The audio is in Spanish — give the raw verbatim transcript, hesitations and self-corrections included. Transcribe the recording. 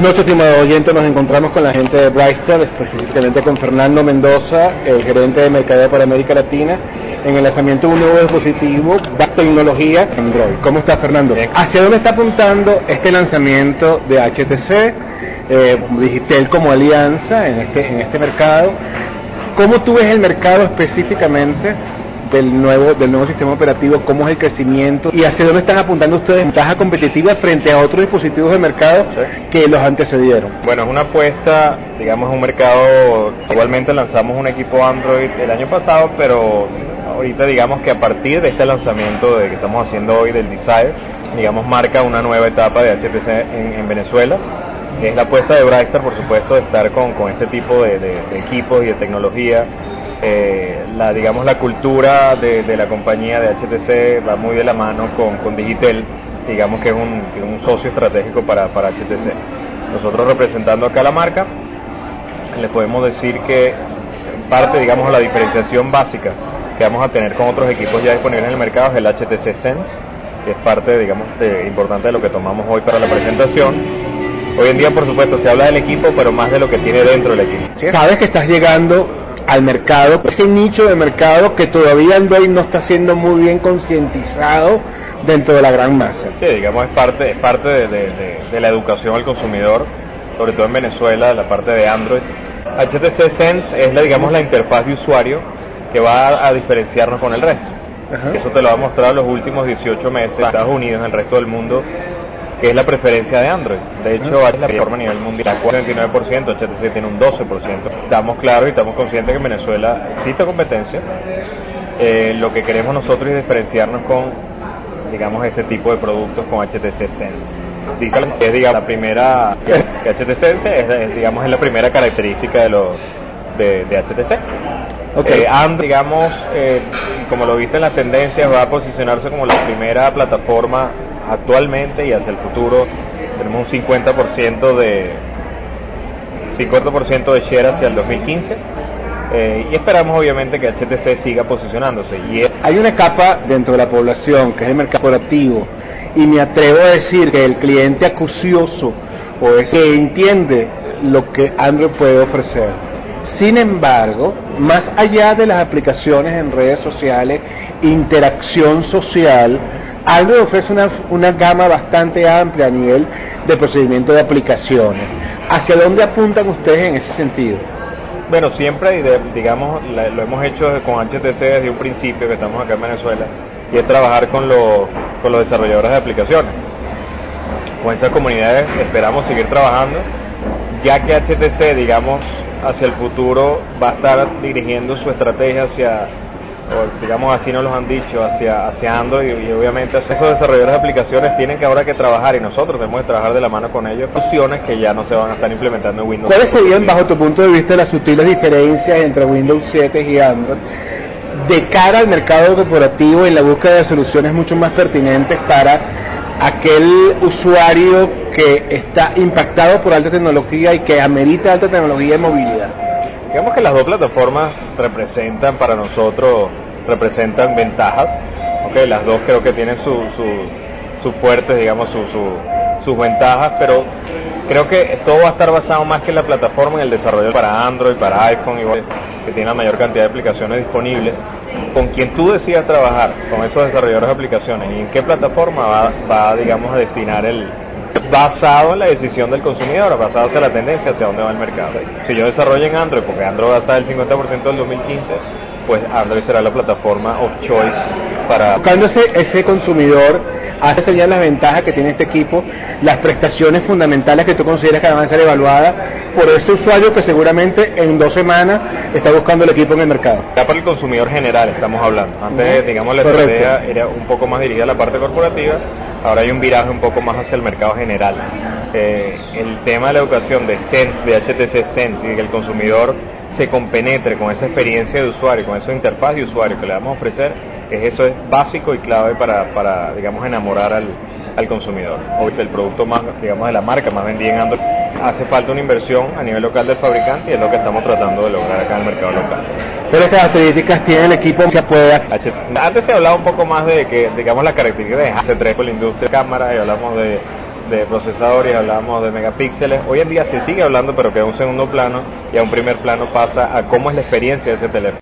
noches, estimado oyente. Nos encontramos con la gente de Brightstar, específicamente con Fernando Mendoza, el gerente de mercadeo para América Latina, en el lanzamiento de un nuevo dispositivo de tecnología Android. ¿Cómo está, Fernando? Bien. ¿Hacia dónde está apuntando este lanzamiento de H T C, eh, Digitel como alianza en este, en este mercado? ¿Cómo tú ves el mercado específicamente del nuevo del nuevo sistema operativo? ¿Cómo es el crecimiento? ¿Y hacia dónde están apuntando ustedes ventaja competitiva frente a otros dispositivos de mercado sí. que los antecedieron? Bueno, es una apuesta, digamos, un mercado. Igualmente lanzamos un equipo Android el año pasado, pero ahorita digamos que a partir de este lanzamiento de que estamos haciendo hoy del Desire, digamos, marca una nueva etapa de H T C en, en Venezuela. Es la apuesta de Brightstar, por supuesto, de estar con, con este tipo de, de, de equipos y de tecnología. Eh, la digamos la cultura de, de la compañía de H T C va muy de la mano con, con Digitel, digamos que es un, un socio estratégico para, para H T C. Nosotros representando acá la marca, les podemos decir que parte, digamos, la diferenciación básica que vamos a tener con otros equipos ya disponibles en el mercado es el H T C Sense, que es parte, digamos, de, importante de lo que tomamos hoy para la presentación. Hoy en día, por supuesto, se habla del equipo, pero más de lo que tiene dentro del equipo. ¿Sí? Sabes que estás llegando al mercado, ese nicho de mercado que todavía Android no está siendo muy bien concientizado dentro de la gran masa. Sí, digamos, es parte, es parte de, de, de, de la educación al consumidor, sobre todo en Venezuela, la parte de Android. H T C Sense es la, digamos, la interfaz de usuario que va a, a diferenciarnos con el resto. Ajá. Eso te lo ha mostrado los últimos dieciocho meses en Estados Unidos, en el resto del mundo, que es la preferencia de Android. De hecho, es la plataforma a nivel mundial, cuarenta y nueve por ciento, H T C tiene un doce por ciento. Estamos claros y estamos conscientes que en Venezuela existe competencia. Eh, lo que queremos nosotros es diferenciarnos con, digamos, este tipo de productos con H T C Sense. Dice que es, digamos, la primera, que H T C Sense es, es, digamos, es la primera característica de los de, de H T C. Okay. Eh, Android, digamos, eh, como lo viste en las tendencias, va a posicionarse como la primera plataforma actualmente, y hacia el futuro tenemos un cincuenta por ciento de cincuenta por ciento de share hacia el dos mil quince, eh, y esperamos obviamente que H T C siga posicionándose. Y es... Hay una capa dentro de la población que es el mercado corporativo, y me atrevo a decir que el cliente acucioso o es que entiende lo que Android puede ofrecer. Sin embargo, más allá de las aplicaciones en redes sociales, interacción social, Android ofrece una, una gama bastante amplia a nivel de procedimiento de aplicaciones. ¿Hacia dónde apuntan ustedes en ese sentido? Bueno, siempre, digamos, lo hemos hecho con H T C desde un principio que estamos acá en Venezuela, y es trabajar con, lo, con los desarrolladores de aplicaciones. Con esas comunidades esperamos seguir trabajando, ya que H T C, digamos, hacia el futuro va a estar dirigiendo su estrategia hacia, o digamos así nos lo han dicho, hacia, hacia Android, y, y obviamente esos desarrolladores de aplicaciones tienen que ahora que trabajar, y nosotros tenemos que trabajar de la mano con ellos, funciones que ya no se van a estar implementando en Windows. ¿Cuáles serían, bajo tu punto de vista, las sutiles diferencias entre Windows siete y Android de cara al mercado corporativo en la búsqueda de soluciones mucho más pertinentes para aquel usuario que está impactado por alta tecnología y que amerita alta tecnología y movilidad? Digamos que las dos plataformas representan para nosotros, representan ventajas, okay, las dos creo que tienen sus su, su fuertes, digamos, su, su, sus ventajas, pero creo que todo va a estar basado más que en la plataforma, en el desarrollo para Android, para iPhone, igual, que tiene la mayor cantidad de aplicaciones disponibles. Con quien tú decidas trabajar, con esos desarrolladores de aplicaciones, y en qué plataforma va, va digamos, a destinar el... basado en la decisión del consumidor, basado hacia la tendencia, hacia dónde va el mercado. Si yo desarrollo en Android, porque Android va a estar el cincuenta por ciento del dos mil quince, pues Android será la plataforma of choice para... Buscando ese, ese consumidor, hace señalar las ventajas que tiene este equipo, las prestaciones fundamentales que tú consideras que van a ser evaluadas por ese usuario que seguramente en dos semanas está buscando el equipo en el mercado. Ya para el consumidor general estamos hablando. Antes, uh-huh. digamos, la estrategia era un poco más dirigida a la parte corporativa, ahora hay un viraje un poco más hacia el mercado general. Eh, el tema de la educación de Sense, de H T C Sense, y que el consumidor se compenetre con esa experiencia de usuario, con esa interfaz de usuario que le vamos a ofrecer, es eso es básico y clave para, para digamos, enamorar al, al consumidor. Hoy el producto más, digamos, de la marca más vendida en Android, hace falta una inversión a nivel local del fabricante, y es lo que estamos tratando de lograr acá en el mercado local. ¿Qué características tiene el equipo que se puede? Antes se hablaba un poco más de que, digamos, las características de H tres con la industria de cámara, y hablamos de de procesador y hablábamos de megapíxeles. Hoy en día se sigue hablando, pero queda un segundo plano y a un primer plano pasa a cómo es la experiencia de ese teléfono.